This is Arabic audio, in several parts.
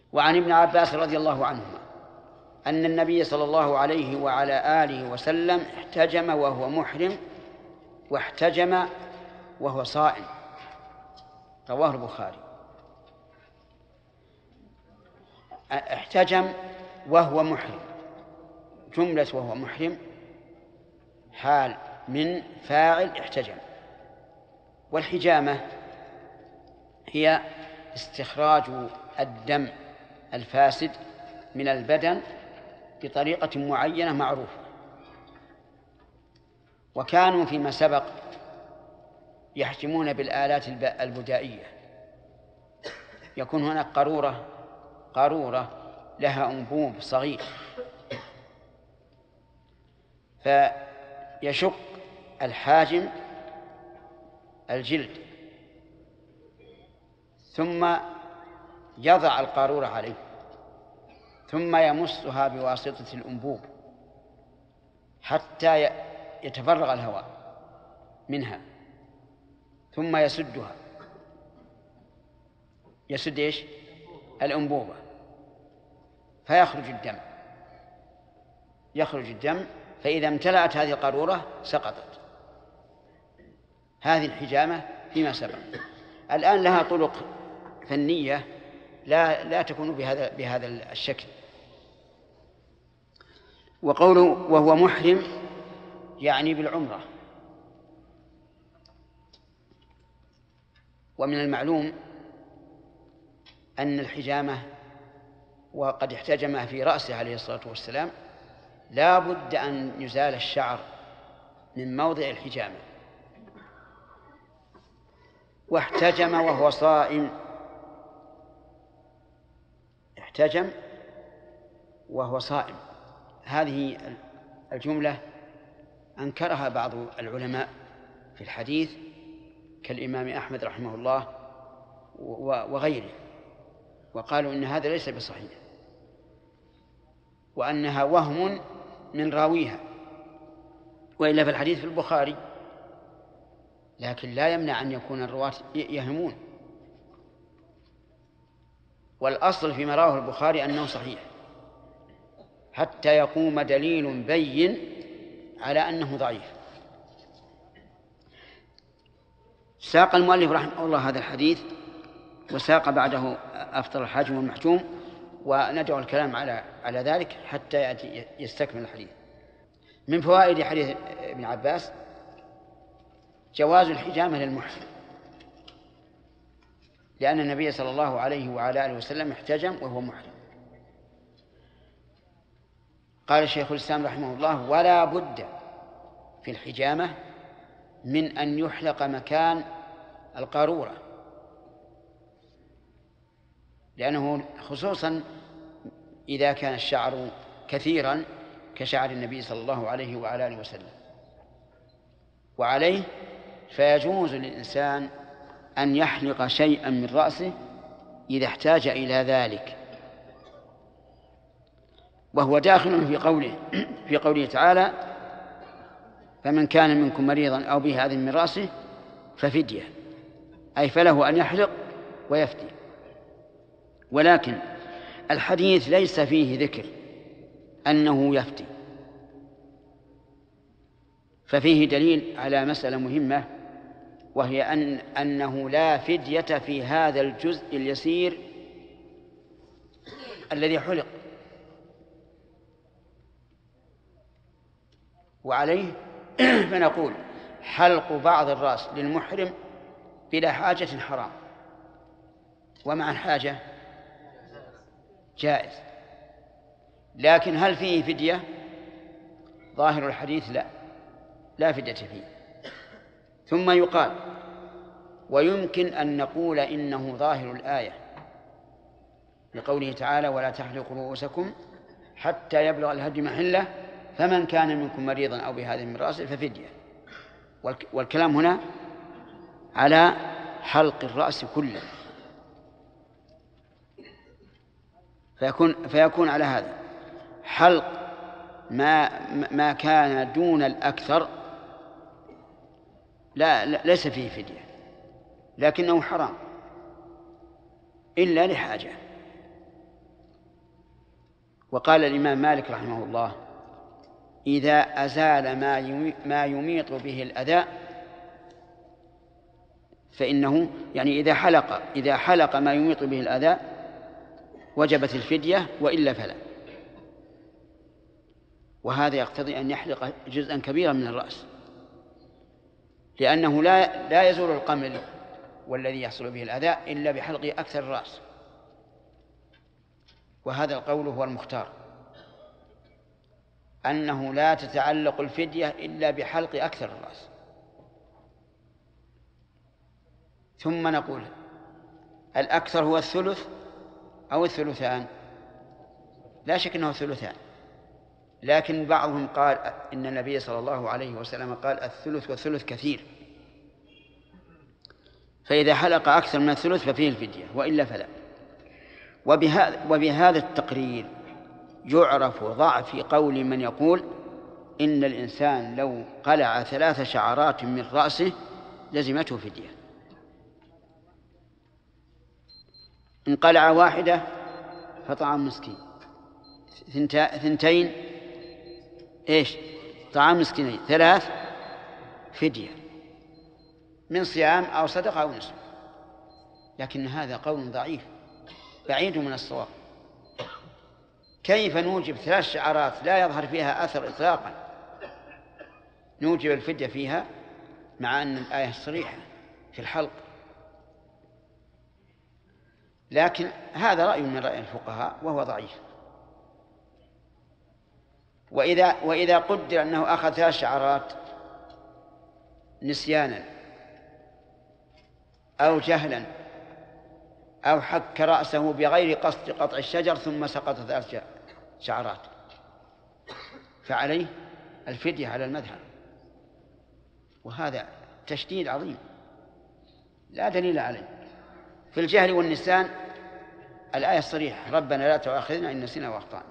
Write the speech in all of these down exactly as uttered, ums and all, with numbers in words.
وعن ابن عباس رضي الله عنهما أن النبي صلى الله عليه وعلى آله وسلم احتجم وهو محرم واحتجم وهو صائم، رواه البخاري. احتجم وهو محرم، جملة وهو محرم حال من فاعل احتجم. والحجامة هي استخراج الدم الفاسد من البدن بطريقة معينة معروفة. وكانوا فيما سبق يحجمون بالآلات البدائية، يكون هناك قارورة قارورة لها أنبوب صغير، فيشق الحاجم الجلد ثم يضع القارورة عليه ثم يمسها بواسطة الأنبوب حتى يتفرغ الهواء منها، ثم يسدها، يسد إيش؟ الأنبوبة، فيخرج الدم يخرج الدم فإذا امتلأت هذه القارورة سقطت. هذه الحجامة فيما سبق. الآن لها طرق فنية لا لا تكون بهذا بهذا الشكل. وقوله وهو محرم يعني بالعمرة. ومن المعلوم أن الحجامة وقد احتجم في رأسه عليه الصلاة والسلام لا بد أن يزال الشعر من موضع الحجامة. واحتجم وهو صائم، احتجم وهو صائم، هذه الجملة أنكرها بعض العلماء في الحديث كالإمام أحمد رحمه الله وغيره، وقالوا إن هذا ليس بصحيح وأنها وهم من راويها، وإلا في الحديث في البخاري، لكن لا يمنع أن يكون الرواة يهمون. والأصل فيما رواه البخاري أنه صحيح حتى يقوم دليل بين على أنه ضعيف. ساق المؤلف رحمه الله هذا الحديث وساق بعده أفطر الحاجم والمحجوم، وندعو الكلام على على ذلك حتى يأتي يستكمل الحديث. من فوائد حديث ابن عباس جواز الحجامة للمحرم، لأن النبي صلى الله عليه وعلى آله وسلم احتجم وهو محرم. قال شيخ الإسلام رحمه الله: ولا بد في الحجامة من أن يحلق مكان القارورة، لأنه خصوصا إذا كان الشعر كثيرا كشعر النبي صلى الله عليه وعلى آله وسلم. وعليه فيجوز للإنسان أن يحلق شيئا من رأسه إذا احتاج إلى ذلك، وهو داخل في قوله في قوله تعالى: فمن كان منكم مريضا أو به أذى من رأسه ففدية، أي فله أن يحلق ويفدي. ولكن الحديث ليس فيه ذكر أنه يفدي، ففيه دليل على مسألة مهمة، وهي أن أنه لا فدية في هذا الجزء اليسير الذي حلق. وعليه فنقول: حلق بعض الرأس للمحرم بلا حاجة حرام، ومع الحاجة جائز. لكن هل فيه فدية؟ ظاهر الحديث لا لا فدية فيه. ثم يقال: ويمكن أن نقول إنه ظاهر الآية لقوله تعالى: ولا تحلقوا رؤوسكم حتى يبلغ الهدي محله فمن كان منكم مريضا أو بهذا من رأسه ففدية. والكلام هنا على حلق الرأس كله، فيكون, فيكون على هذا حلق ما, ما كان دون الأكثر لا, لا ليس فيه فدية، لكنه حرام إلا لحاجة. وقال الإمام مالك رحمه الله: إذا أزال ما يميط به الأذى فإنه يعني إذا حلق إذا حلق ما يميط به الأذى وجبت الفدية، وإلا فلا. وهذا يقتضي أن يحلق جزءا كبيرا من الرأس، لأنه لا لا يزول القمل والذي يحصل به الأذى إلا بحلق أكثر الرأس. وهذا القول هو المختار، أنه لا تتعلق الفدية إلا بحلق أكثر الرأس. ثم نقول: الأكثر هو الثلث أو الثلثان؟ لا شك أنه الثلثان، لكن بعضهم قال إن النبي صلى الله عليه وسلم قال: الثلث والثلث كثير، فإذا حلق أكثر من الثلث ففيه الفدية، وإلا فلا. وبهذا, وبهذا التقرير يعرف ضعف قول من يقول إن الإنسان لو قلع ثلاث شعرات من رأسه لزمته فدية. إن قلع واحدة فطعام مسكين، ثنتين إيش؟ طعام مسكينين، ثلاث فدية من صيام أو صدقة أو نسك. لكن هذا قول ضعيف بعيد من الصواب. كيف نوجب ثلاث شعرات لا يظهر فيها أثر إطلاقا نوجب الفدية فيها، مع أن الآية صريحة في الحلق؟ لكن هذا رأي من رأي الفقهاء وهو ضعيف. وإذا, وإذا قدر أنه أخذ ثلاث شعرات نسيانا أو جهلا أو حك رأسه بغير قصد قطع الشجر ثم سقط ثلاث شعرات، فعليه الفدية على المذهب. وهذا تشديد عظيم لا دليل عليه. في الجهل والنسيان الآية الصريحة: ربنا لا تؤاخذنا إن نسينا وأخطأنا.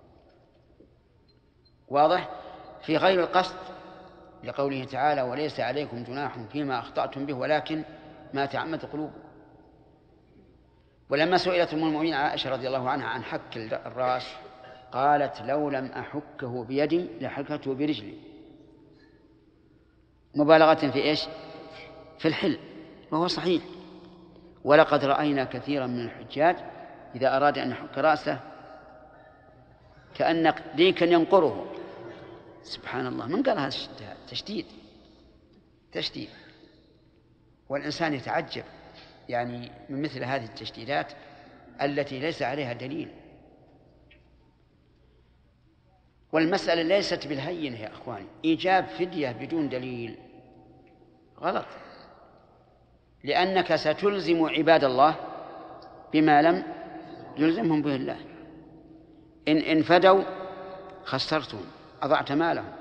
واضح؟ في غير القصد لقوله تعالى: وليس عليكم جناح فيما أخطأتم به ولكن ما تعمد قلوبكم. ولما سئلت أم المؤمنين عائشة رضي الله عنها عن حك الرأس قالت: لو لم أحكه بيدي لحكته برجلي، مبالغة في إيش؟ في الحل. وهو صحيح. ولقد رأينا كثيرا من الحجاج إذا أراد أن يحك رأسه كأن ديكا ينقره. سبحان الله، من قال هذا تشديد تشديد والإنسان يتعجب يعني من مثل هذه التشديدات التي ليس عليها دليل. والمسألة ليست بالهين يا أخواني. إيجاب فدية بدون دليل غلط، لأنك ستلزم عباد الله بما لم يلزمهم به الله. إن إن فدوا خسرتهم، أضعت مالهم.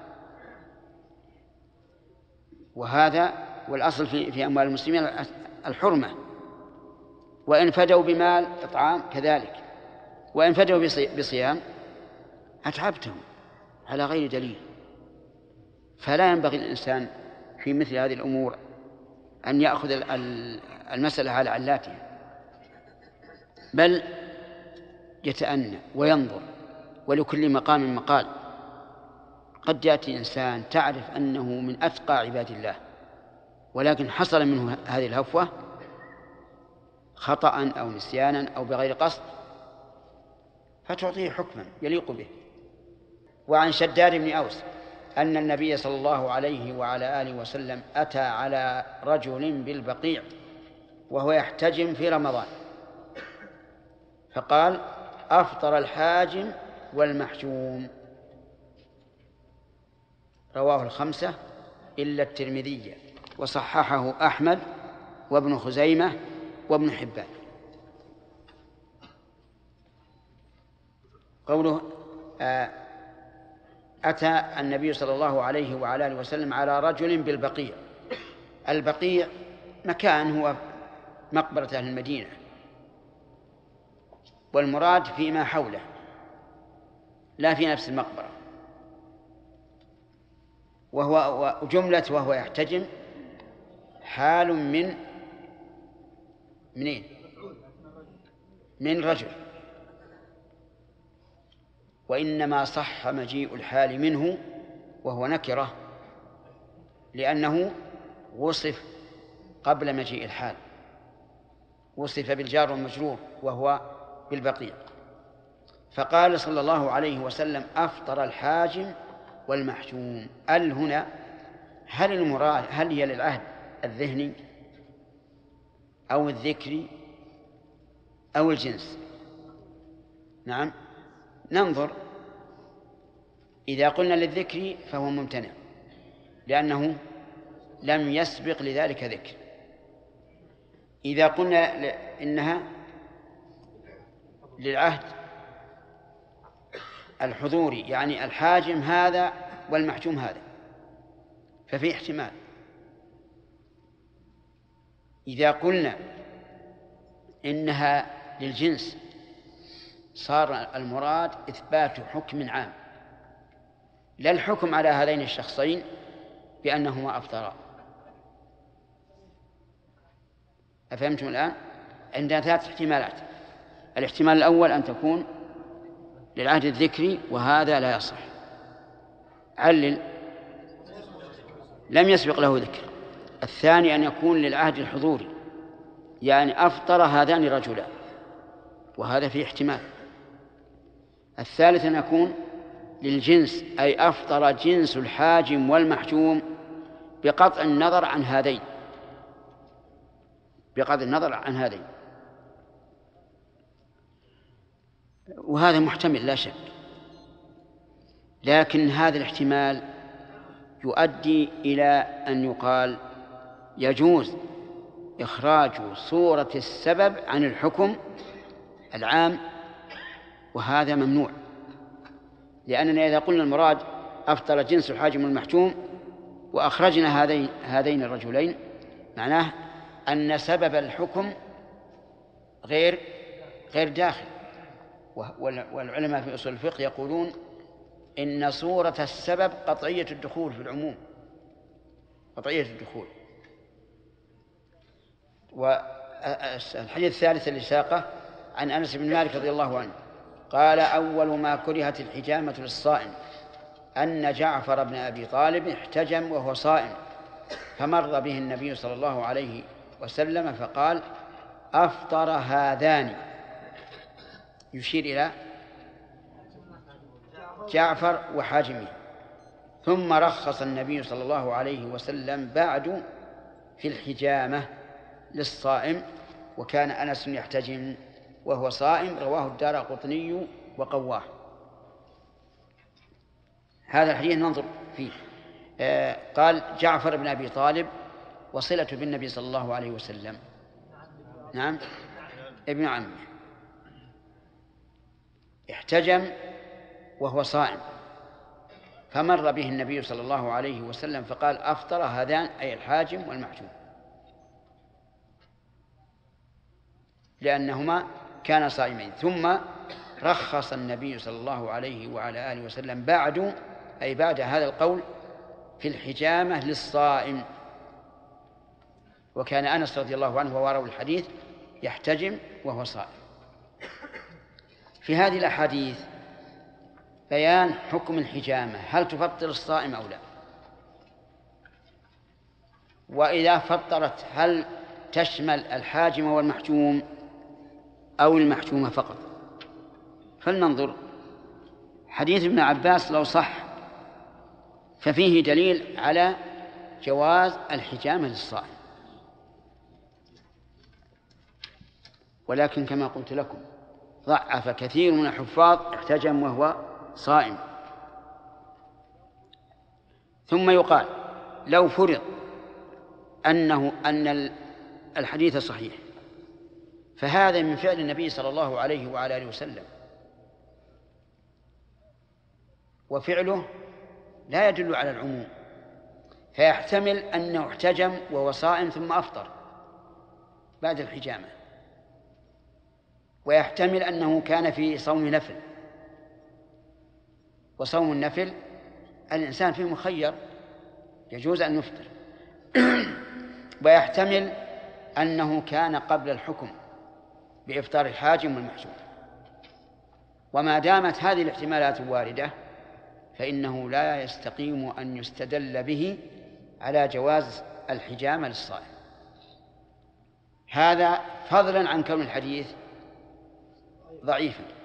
وهذا والأصل في في أموال المسلمين الحرمة. وإن فدوا بمال إطعام كذلك. وإن فدوا بصيام أتعبتهم على غير دليل. فلا ينبغي الإنسان في مثل هذه الأمور أن يأخذ المسألة على علاتها، بل يتأنى وينظر، ولكل مقام مقال. قد يأتي إنسان تعرف أنه من أتقى عباد الله ولكن حصل منه هذه الهفوة خطأ أو نسيانا أو بغير قصد، فتعطيه حكما يليق به. وعن شداد بن أوس أن النبي صلى الله عليه وعلى آله وسلم أتى على رجل بالبقيع وهو يحتجم في رمضان، فقال: أفطر الحاجم والمحجوم. رواه الخمسة إلا الترمذي، وصححه أحمد وابن خزيمة وابن حبان. قوله أتى النبي صلى الله عليه وعلى آله وسلم على رجل بالبقيع. البقيع مكان هو مقبرة أهل المدينة، والمراد فيما حوله لا في نفس المقبرة. وهو جملة وهو يحتجم حال من منين؟ من رجل. وإنما صح مجيء الحال منه وهو نكرة لأنه وصف قبل مجيء الحال، وصف بالجار والمجرور وهو بالبقيع. فقال صلى الله عليه وسلم أفطر الحاجم والمحجوم. ال هنا هل المراد هل هي للعهد الذهني أو الذكري أو الجنس؟ نعم، ننظر. إذا قلنا للذكر فهو ممتنع لأنه لم يسبق لذلك ذكر. إذا قلنا إنها للعهد الحضوري يعني الحاجم هذا والمحجوم هذا ففي احتمال. إذا قلنا إنها للجنس صار المراد إثبات حكم عام لا الحكم على هذين الشخصين بأنهما أفطرا. أفهمتم الآن؟ عندنا ثلاث احتمالات. الاحتمال الأول أن تكون للعهد الذكري وهذا لا يصح. علل: لم يسبق له ذكر. الثاني أن يكون للعهد الحضوري يعني أفطر هذان الرجلان وهذا فيه احتمال. الثالث أن يكون للجنس أي أفطر جنس الحاجم والمحجوم بقطع النظر عن هذين بقطع النظر عن هذين وهذا محتمل لا شك. لكن هذا الاحتمال يؤدي إلى أن يقال يجوز إخراج صورة السبب عن الحكم العام وهذا ممنوع، لأننا إذا قلنا المراد أفطر جنس الحاجم والمحجوم وأخرجنا هذين هذين الرجلين معناه أن سبب الحكم غير غير داخل. والعلماء في أصول الفقه يقولون إن صورة السبب قطعية الدخول في العموم، قطعية الدخول. والحديث الثالث اللي ساقه عن أنس بن مالك رضي الله عنه قال: أول ما كرهت الحجامة للصائم أن جعفر بن أبي طالب احتجم وهو صائم فمر به النبي صلى الله عليه وسلم فقال: أفطر هذان، يشير إلى جعفر وحاجمه. ثم رخص النبي صلى الله عليه وسلم بعد في الحجامة للصائم، وكان أنس يحتجم وهو صائم، رواه الدارقطني وقواه. هذا الحديث ننظر فيه. آه قال جعفر بن أبي طالب وصلة بالنبي صلى الله عليه وسلم. نعم، ابن عمه احتجم وهو صائم فمر به النبي صلى الله عليه وسلم فقال: أفطر هذان أي الحاجم والمحجوم، لأنهما كانا صائمين. ثم رخص النبي صلى الله عليه وعلى آله وسلم بعد أي بعد هذا القول في الحجامة للصائم، وكان أنس رضي الله عنه وهو راوي الحديث يحتجم وهو صائم. في هذه الأحاديث بيان حكم الحجامة، هل تفطر الصائم أو لا، وإذا فطرت هل تشمل الحاجم والمحجوم أو المحجومة فقط. فلننظر. حديث ابن عباس لو صح ففيه دليل على جواز الحجامة للصائم، ولكن كما قلت لكم ضعف كثير من الحفاظ احتجم وهو صائم. ثم يقال لو فرض أنه أن الحديث صحيح فهذا من فعل النبي صلى الله عليه وعلى آله وسلم، وفعله لا يدل على العموم، فيحتمل أنه احتجم وهو صائم ثم أفطر بعد الحجامة، ويحتمل أنه كان في صوم نفل، وصوم النفل الإنسان فيه مخير يجوز أن يفطر. ويحتمل أنه كان قبل الحكم بإفطار الحاجم والمحجوم. وما دامت هذه الاحتمالات واردة فإنه لا يستقيم أن يستدل به على جواز الحجامة للصائم، هذا فضلا عن كون الحديث ضعيفا.